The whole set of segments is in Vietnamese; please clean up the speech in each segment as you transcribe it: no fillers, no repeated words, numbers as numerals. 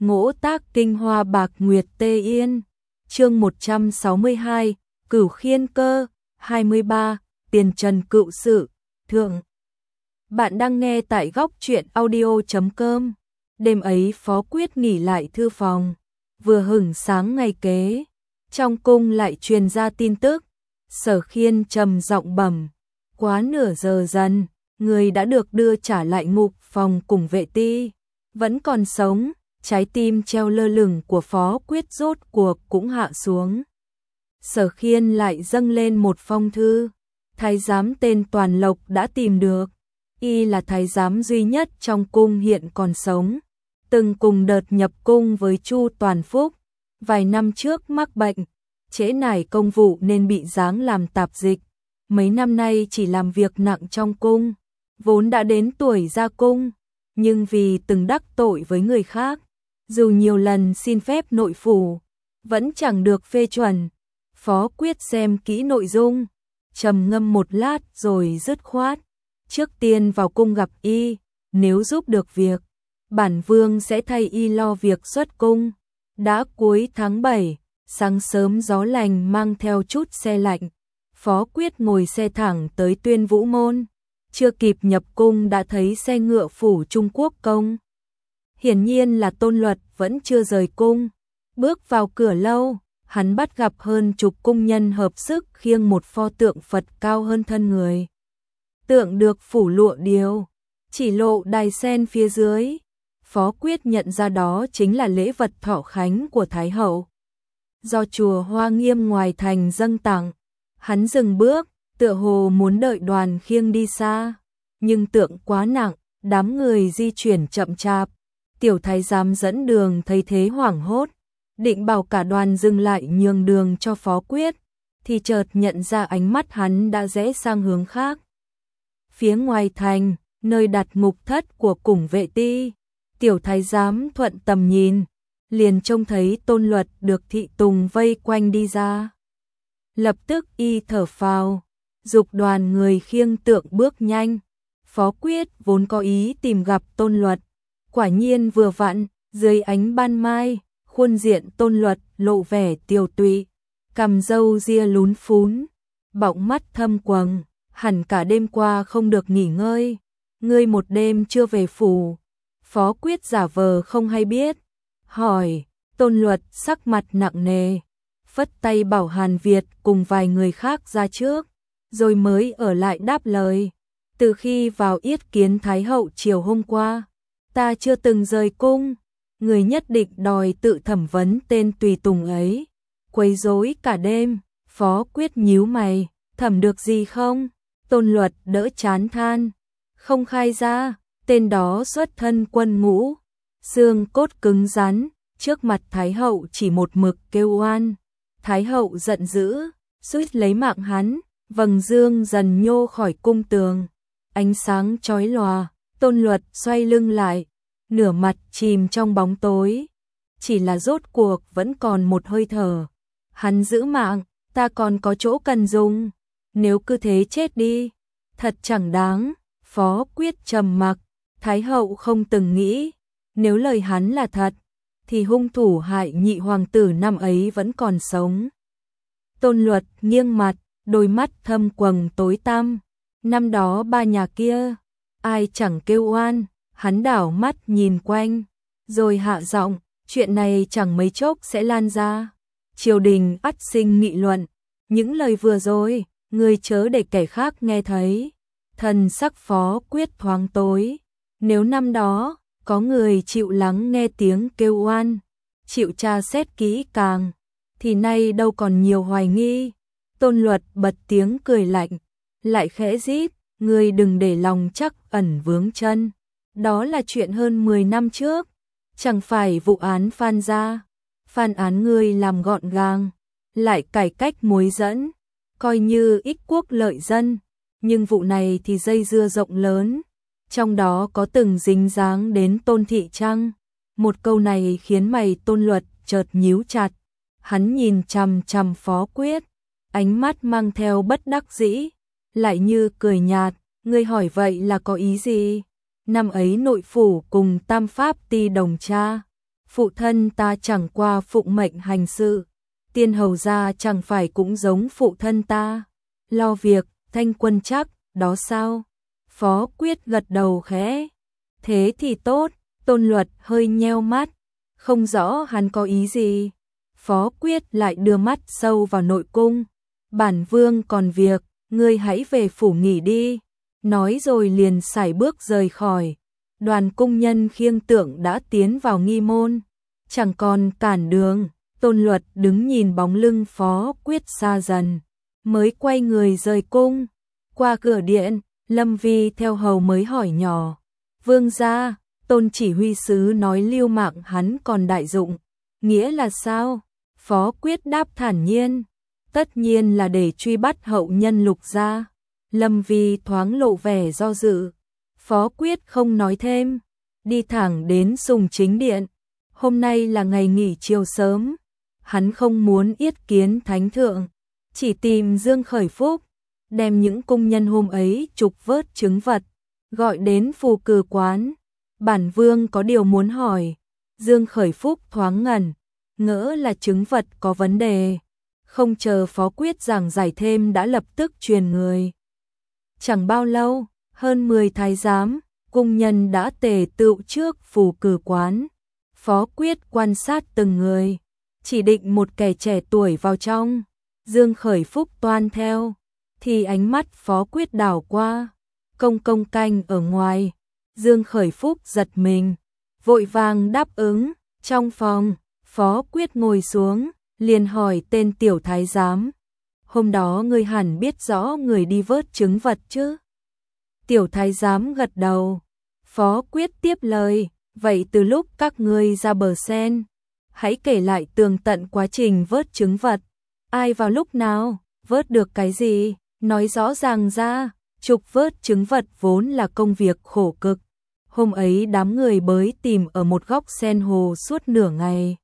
Ngỗ tác kinh hoa bạc nguyệt tê yên. Chương 162, Cửu Khiên Cơ. 23, Tiền Trần Cựu Sự. Thượng. Bạn đang nghe tại góc truyện audio.com. Đêm ấy Phó Quyết nghỉ lại thư phòng, vừa hửng sáng ngày kế, trong cung lại truyền ra tin tức. Sở Khiên trầm giọng bẩm, quá nửa giờ dần, người đã được đưa trả lại ngục phòng cùng vệ ti, vẫn còn sống. Trái tim treo lơ lửng của Phó Quyết rốt cuộc cũng hạ xuống. Sở Khiên lại dâng lên một phong thư. Thái giám tên Toàn Lộc đã tìm được. Y là thái giám duy nhất trong cung hiện còn sống, từng cùng đợt nhập cung với Chu Toàn Phúc. Vài năm trước mắc bệnh, trễ nải công vụ nên bị giáng làm tạp dịch. Mấy năm nay chỉ làm việc nặng trong cung, vốn đã đến tuổi ra cung, nhưng vì từng đắc tội với người khác, dù nhiều lần xin phép nội phủ, vẫn chẳng được phê chuẩn. Phó Quyết xem kỹ nội dung, trầm ngâm một lát rồi dứt khoát. Trước tiên vào cung gặp y, nếu giúp được việc, bản vương sẽ thay y lo việc xuất cung. Đã cuối tháng 7, sáng sớm gió lành mang theo chút se lạnh. Phó Quyết ngồi xe thẳng tới Tuyên Vũ Môn. Chưa kịp nhập cung đã thấy xe ngựa phủ Trung Quốc công. Hiển nhiên là Tôn Luật vẫn chưa rời cung. Bước vào cửa lâu, hắn bắt gặp hơn chục cung nhân hợp sức khiêng một pho tượng Phật cao hơn thân người. Tượng được phủ lụa điêu, chỉ lộ đài sen phía dưới. Phó Quyết nhận ra đó chính là lễ vật thọ khánh của Thái hậu, do chùa Hoa Nghiêm ngoài thành dâng tặng. Hắn dừng bước, tựa hồ muốn đợi đoàn khiêng đi xa, nhưng tượng quá nặng, đám người di chuyển chậm chạp. Tiểu thái giám dẫn đường thấy thế hoảng hốt, định bảo cả đoàn dừng lại nhường đường cho Phó Quyết, thì chợt nhận ra ánh mắt hắn đã rẽ sang hướng khác. Phía ngoài thành, nơi đặt ngục thất của Củng Vệ Ti, tiểu thái giám thuận tầm nhìn, liền trông thấy Tôn Luật được thị tùng vây quanh đi ra. Lập tức y thở phào, giục đoàn người khiêng tượng bước nhanh. Phó Quyết vốn có ý tìm gặp Tôn Luật, quả nhiên vừa vặn, dưới ánh ban mai, khuôn diện Tôn Luật lộ vẻ tiều tụy, cằm râu ria lún phún, bọng mắt thâm quầng, hẳn cả đêm qua không được nghỉ ngơi. Ngươi một đêm chưa về phủ? Phó Quyết giả vờ không hay biết, hỏi. Tôn Luật sắc mặt nặng nề, phất tay bảo Hàn Việt cùng vài người khác ra trước, rồi mới ở lại đáp lời. Từ khi vào yết kiến Thái hậu chiều hôm qua, ta chưa từng rời cung. Người nhất định đòi tự thẩm vấn tên tùy tùng ấy, quấy rối cả đêm. Phó Quyết nhíu mày, thẩm được gì không? Tôn Luật đỡ chán than, không khai ra. Tên đó xuất thân quân ngũ, xương cốt cứng rắn, trước mặt Thái hậu chỉ một mực kêu oan. Thái hậu giận dữ, suýt lấy mạng hắn. Vầng dương dần nhô khỏi cung tường, ánh sáng chói lòa. Tôn Luật xoay lưng lại, nửa mặt chìm trong bóng tối. Chỉ là rốt cuộc vẫn còn một hơi thở. Hắn giữ mạng, ta còn có chỗ cần dùng. Nếu cứ thế chết đi, thật chẳng đáng. Phó Quyết trầm mặc. Thái hậu không từng nghĩ, nếu lời hắn là thật, thì hung thủ hại nhị hoàng tử năm ấy vẫn còn sống. Tôn Luật nghiêng mặt, đôi mắt thâm quầng tối tăm. Năm đó ba nhà kia, ai chẳng kêu oan. Hắn đảo mắt nhìn quanh, rồi hạ giọng, chuyện này chẳng mấy chốc sẽ lan ra. Triều đình ắt sinh nghị luận, những lời vừa rồi, ngươi chớ để kẻ khác nghe thấy. Thần sắc Phó Quyết thoáng tối. Nếu năm đó, có người chịu lắng nghe tiếng kêu oan, chịu tra xét kỹ càng, thì nay đâu còn nhiều hoài nghi. Tôn Luật bật tiếng cười lạnh, lại khẽ rít, ngươi đừng để lòng chắc ẩn vướng chân. Đó là chuyện hơn 10 năm trước, chẳng phải vụ án Phan gia. Phan án ngươi làm gọn gàng, lại cải cách muối dẫn, coi như ích quốc lợi dân. Nhưng vụ này thì dây dưa rộng lớn, trong đó có từng dính dáng đến Tôn Thị Trăng. Một câu này khiến mày Tôn Luật chợt nhíu chặt. Hắn nhìn chằm chằm Phó Quyết, ánh mắt mang theo bất đắc dĩ, lại như cười nhạt. Ngươi hỏi vậy là có ý gì? Năm ấy nội phủ cùng Tam Pháp Ti đồng cha, phụ thân ta chẳng qua phụng mệnh hành sự, tiên hầu gia chẳng phải cũng giống phụ thân ta, lo việc, thanh quân chắc, đó sao? Phó Quyết gật đầu khẽ. Thế thì tốt, Tôn Luật hơi nheo mắt, không rõ hắn có ý gì. Phó Quyết lại đưa mắt sâu vào nội cung. Bản vương còn việc, ngươi hãy về phủ nghỉ đi. Nói rồi liền sải bước rời khỏi. Đoàn cung nhân khiêng tượng đã tiến vào nghi môn. Chẳng còn cản đường, Tôn Luật đứng nhìn bóng lưng Phó Quyết xa dần. Mới quay người rời cung. Qua cửa điện, Lâm Vi theo hầu mới hỏi nhỏ. Vương gia, Tôn chỉ huy sứ nói lưu mạng hắn còn đại dụng. Nghĩa là sao? Phó Quyết đáp thản nhiên. Tất nhiên là để truy bắt hậu nhân Lục gia. Lâm Vi thoáng lộ vẻ do dự. Phó Quyết không nói thêm. Đi thẳng đến Sùng Chính Điện. Hôm nay là ngày nghỉ chiều sớm. Hắn không muốn yết kiến thánh thượng. Chỉ tìm Dương Khởi Phúc. Đem những cung nhân hôm ấy trục vớt trứng vật. Gọi đến phù cử quán. Bản vương có điều muốn hỏi. Dương Khởi Phúc thoáng ngẩn. Ngỡ là trứng vật có vấn đề. Không chờ Phó Quyết giảng giải thêm đã lập tức truyền người. Chẳng bao lâu, hơn 10 thái giám, cung nhân đã tề tựu trước phù cử quán. Phó Quyết quan sát từng người, chỉ định một kẻ trẻ tuổi vào trong. Dương Khởi Phúc toan theo, thì ánh mắt Phó Quyết đảo qua. Công công canh ở ngoài, Dương Khởi Phúc giật mình, vội vàng đáp ứng. Trong phòng, Phó Quyết ngồi xuống, liền hỏi tên tiểu thái giám. Hôm đó ngươi hẳn biết rõ người đi vớt trứng vật chứ? Tiểu thái giám gật đầu. Phó Quyết tiếp lời, vậy từ lúc các ngươi ra bờ sen, hãy kể lại tường tận quá trình vớt trứng vật. Ai vào lúc nào, vớt được cái gì, nói rõ ràng ra. Trục vớt trứng vật vốn là công việc khổ cực. Hôm ấy đám người bới tìm ở một góc sen hồ suốt nửa ngày.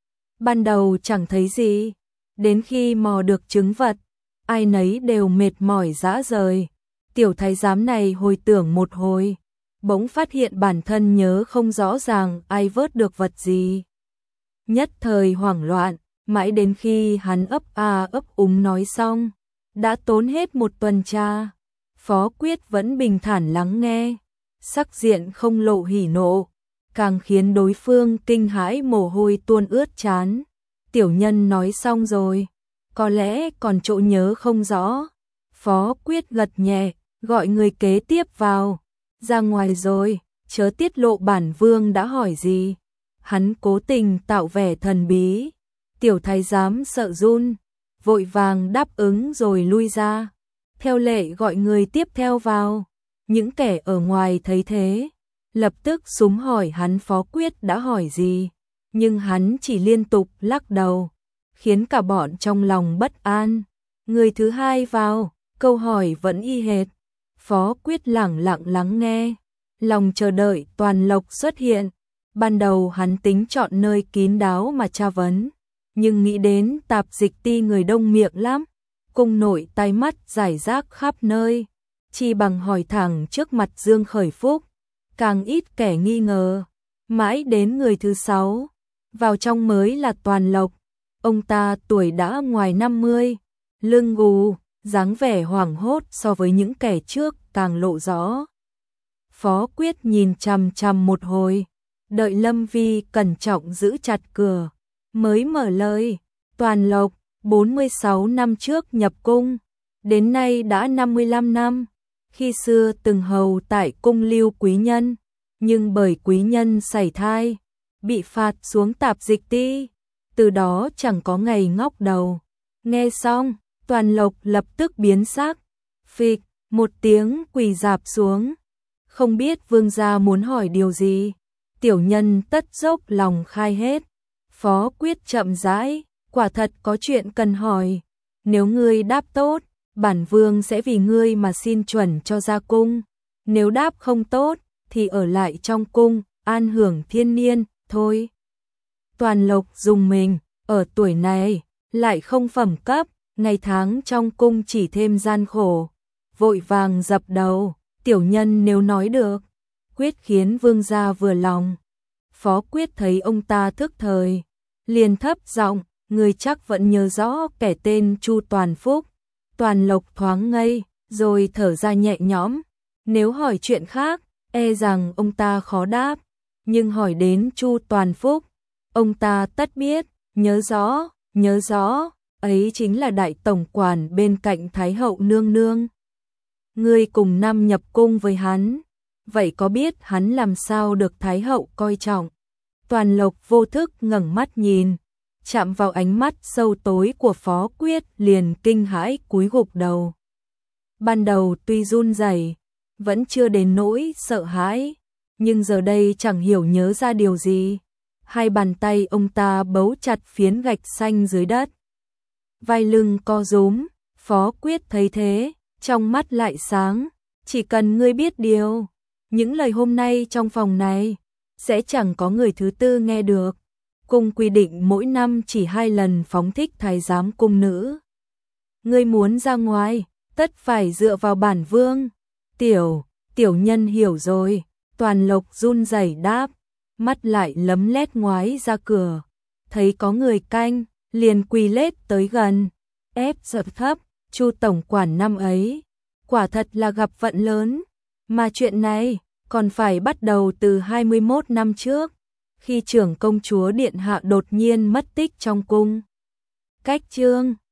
Ban đầu chẳng thấy gì, đến khi mò được trứng vật, ai nấy đều mệt mỏi rã rời. Tiểu thái giám này hồi tưởng một hồi, bỗng phát hiện bản thân nhớ không rõ ràng ai vớt được vật gì. Nhất thời hoảng loạn, mãi đến khi hắn ấp úng nói xong, đã tốn hết một tuần tra. Phó Quyết vẫn bình thản lắng nghe, sắc diện không lộ hỉ nộ, càng khiến đối phương kinh hãi mồ hôi tuôn ướt trán. Tiểu nhân nói xong rồi, có lẽ còn chỗ nhớ không rõ. Phó Quyết gật nhẹ, gọi người kế tiếp vào. Ra ngoài rồi, chớ tiết lộ bản vương đã hỏi gì. Hắn cố tình tạo vẻ thần bí. Tiểu thái giám sợ run, vội vàng đáp ứng rồi lui ra. Theo lệ gọi người tiếp theo vào. Những kẻ ở ngoài thấy thế, lập tức xúm hỏi hắn Phó Quyết đã hỏi gì. Nhưng hắn chỉ liên tục lắc đầu, khiến cả bọn trong lòng bất an. Người thứ hai vào, câu hỏi vẫn y hệt. Phó Quyết lẳng lặng lắng nghe, lòng chờ đợi Toàn Lộc xuất hiện. Ban đầu hắn tính chọn nơi kín đáo mà tra vấn, nhưng nghĩ đến Tạp Dịch Ti người đông miệng lắm, cung nội tai mắt rải rác khắp nơi, chi bằng hỏi thẳng trước mặt Dương Khởi Phúc, càng ít kẻ nghi ngờ. Mãi đến người thứ 6, vào trong mới là Toàn Lộc. Ông ta tuổi đã ngoài 50, lưng gù, dáng vẻ hoảng hốt so với những kẻ trước càng lộ rõ. Phó Quyết nhìn chằm chằm một hồi, đợi Lâm Vi cẩn trọng giữ chặt cửa, mới mở lời. Toàn Lộc, 46 năm trước nhập cung, đến nay đã 55 năm. Khi xưa từng hầu tại cung Lưu quý nhân, nhưng bởi quý nhân sảy thai, bị phạt xuống Tạp Dịch Ti, từ đó chẳng có ngày ngóc đầu. Nghe xong, Toàn Lộc lập tức biến sắc, phịch một tiếng quỳ rạp xuống. Không biết vương gia muốn hỏi điều gì, tiểu nhân tất dốc lòng khai hết. Phó Quyết chậm rãi, quả thật có chuyện cần hỏi. Nếu ngươi đáp tốt, bản vương sẽ vì ngươi mà xin chuẩn cho ra cung. Nếu đáp không tốt, thì ở lại trong cung, an hưởng thiên niên, thôi. Toàn Lộc dùng mình, ở tuổi này, lại không phẩm cấp, ngày tháng trong cung chỉ thêm gian khổ. Vội vàng dập đầu, tiểu nhân nếu nói được, quyết khiến vương gia vừa lòng. Phó Quyết thấy ông ta thức thời, liền thấp giọng, người chắc vẫn nhớ rõ kẻ tên Chu Toàn Phúc. Toàn Lộc thoáng ngây, rồi thở ra nhẹ nhõm. Nếu hỏi chuyện khác, e rằng ông ta khó đáp, nhưng hỏi đến Chu Toàn Phúc, ông ta tất biết, nhớ rõ, ấy chính là đại tổng quản bên cạnh Thái hậu nương nương. Ngươi cùng năm nhập cung với hắn, vậy có biết hắn làm sao được Thái hậu coi trọng? Toàn Lộc vô thức ngẩng mắt nhìn, chạm vào ánh mắt sâu tối của Phó Quyết, liền kinh hãi cúi gục đầu. Ban đầu tuy run rẩy, vẫn chưa đến nỗi sợ hãi, nhưng giờ đây chẳng hiểu nhớ ra điều gì. Hai bàn tay ông ta bấu chặt phiến gạch xanh dưới đất. Vai lưng co rúm, Phó Quyết thấy thế, trong mắt lại sáng. Chỉ cần ngươi biết điều, những lời hôm nay trong phòng này sẽ chẳng có người thứ tư nghe được. Cung quy định mỗi năm chỉ 2 lần phóng thích thái giám cung nữ. Ngươi muốn ra ngoài, tất phải dựa vào bản vương. Tiểu nhân hiểu rồi. Toàn Lộc run rẩy đáp, mắt lại lấm lét ngoái ra cửa, thấy có người canh, liền quỳ lết tới gần, ép giật thấp, Chu tổng quản năm ấy, quả thật là gặp vận lớn, mà chuyện này còn phải bắt đầu từ 21 năm trước, khi trưởng công chúa điện hạ đột nhiên mất tích trong cung. Cách chương